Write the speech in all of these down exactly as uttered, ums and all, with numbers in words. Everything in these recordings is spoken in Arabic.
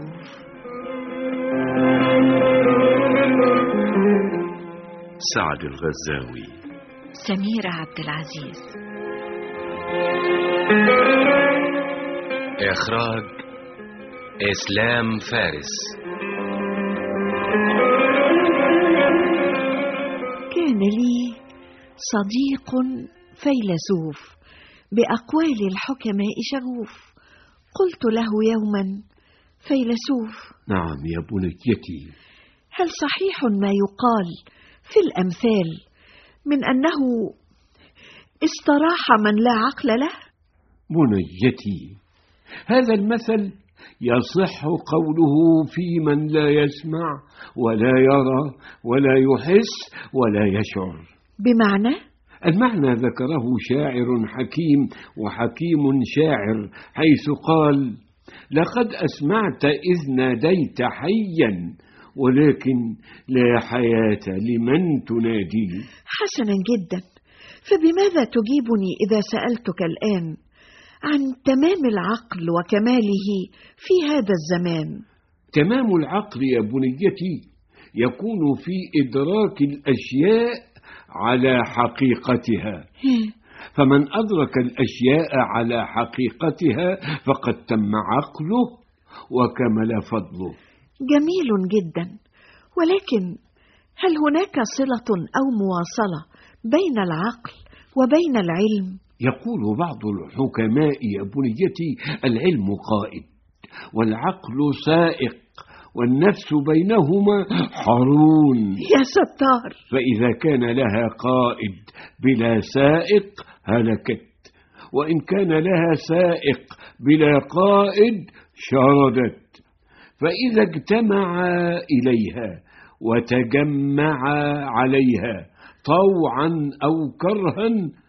فيلسوف. سعد الغزاوي. سميرة عبد العزيز. إخراج إسلام فارس. كان لي صديق فيلسوف بأقوال الحكماء شغوف. قلت له يوما: فيلسوف. نعم يا بنيتي. هل صحيح ما يقال في الأمثال من أنه استراح من لا عقل له؟ بنيتي، هذا المثل يصح قوله في من لا يسمع ولا يرى ولا يحس ولا يشعر. بمعنى؟ المعنى ذكره شاعر حكيم وحكيم شاعر، حيث قال: لقد أسمعت إذ ناديت حيا، ولكن لا حياة لمن تنادي. حسنا جدا، فبماذا تجيبني إذا سألتك الآن عن تمام العقل وكماله في هذا الزمان؟ تمام العقل يا بنيتي يكون في إدراك الأشياء على حقيقتها، فمن أدرك الأشياء على حقيقتها فقد تم عقله وكمل فضله. جميل جدا، ولكن هل هناك صلة أو مواصلة بين العقل وبين العلم؟ يقول بعض الحكماء يا بنيتي: العلم قائد والعقل سائق، والنفس بينهما حرون. يا ستار! فإذا كان لها قائد بلا سائق هلكت، وإن كان لها سائق بلا قائد شردت. فإذا اجتمعا إليها وتجمعا عليها طوعا أو كرها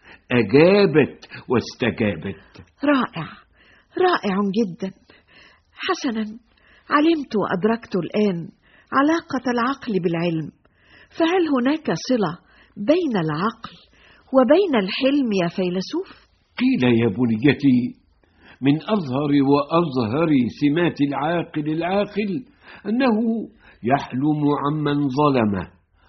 أجابت واستجابت. رائع رائع جدا. حسنا، علمت وأدركت الآن علاقة العقل بالعلم، فهل هناك صلة بين العقل وبين الحلم يا فيلسوف؟ قيل يا بنيتي: من أظهر وأظهر سمات العاقل العاقل أنه يحلم عمن ظلمه،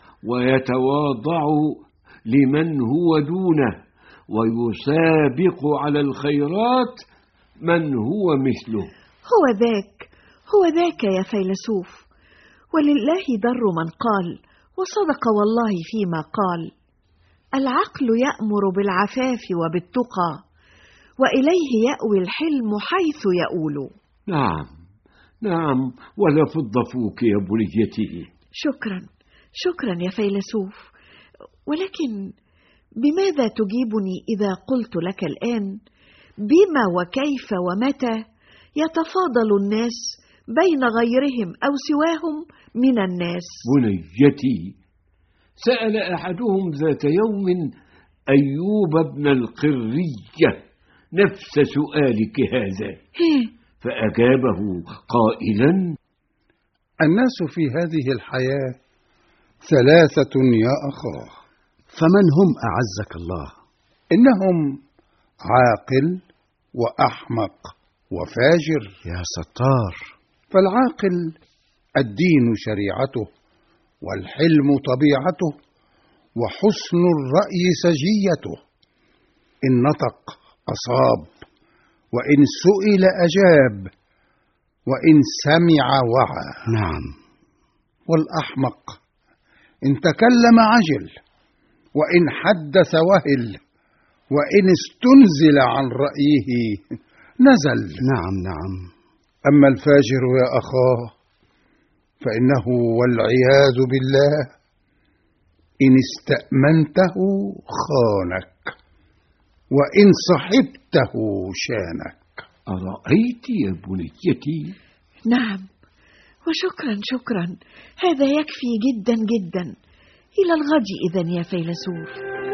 ويتواضع لمن هو دونه، ويسابق على الخيرات من هو مثله. هو ذاك هو ذاك يا فيلسوف، ولله در من قال، وصدق والله فيما قال: العقل يأمر بالعفاف وبالتقى، وإليه يأوي الحلم حيث يؤول. نعم نعم، ولا فض فوك يا بنيتي. شكرا شكرا يا فيلسوف، ولكن بماذا تجيبني إذا قلت لك الآن بما وكيف ومتى يتفاضل الناس بين غيرهم أو سواهم من الناس؟ بنيتي، سأل أحدهم ذات يوم أيوب بن القرية نفس سؤالك هذا، فأجابه قائلا: الناس في هذه الحياة ثلاثة يا أخاه. فمن هم أعزك الله؟ إنهم عاقل وأحمق وفاجر. يا ستار! فالعاقل الدين شريعته، والحلم طبيعته، وحسن الرأي سجيته. إن نطق أصاب، وإن سئل أجاب، وإن سمع وعى. نعم. والأحمق إن تكلم عجل، وإن حدث وهل، وإن استنزل عن رأيه نزل. نعم نعم. أما الفاجر يا أخاه فإنه والعياذ بالله إن استأمنته خانك، وإن صحبته شانك. أرأيت يا بنيتي؟ نعم، وشكرا شكرا، هذا يكفي جدا جدا. إلى الغد إذن يا فيلسوف.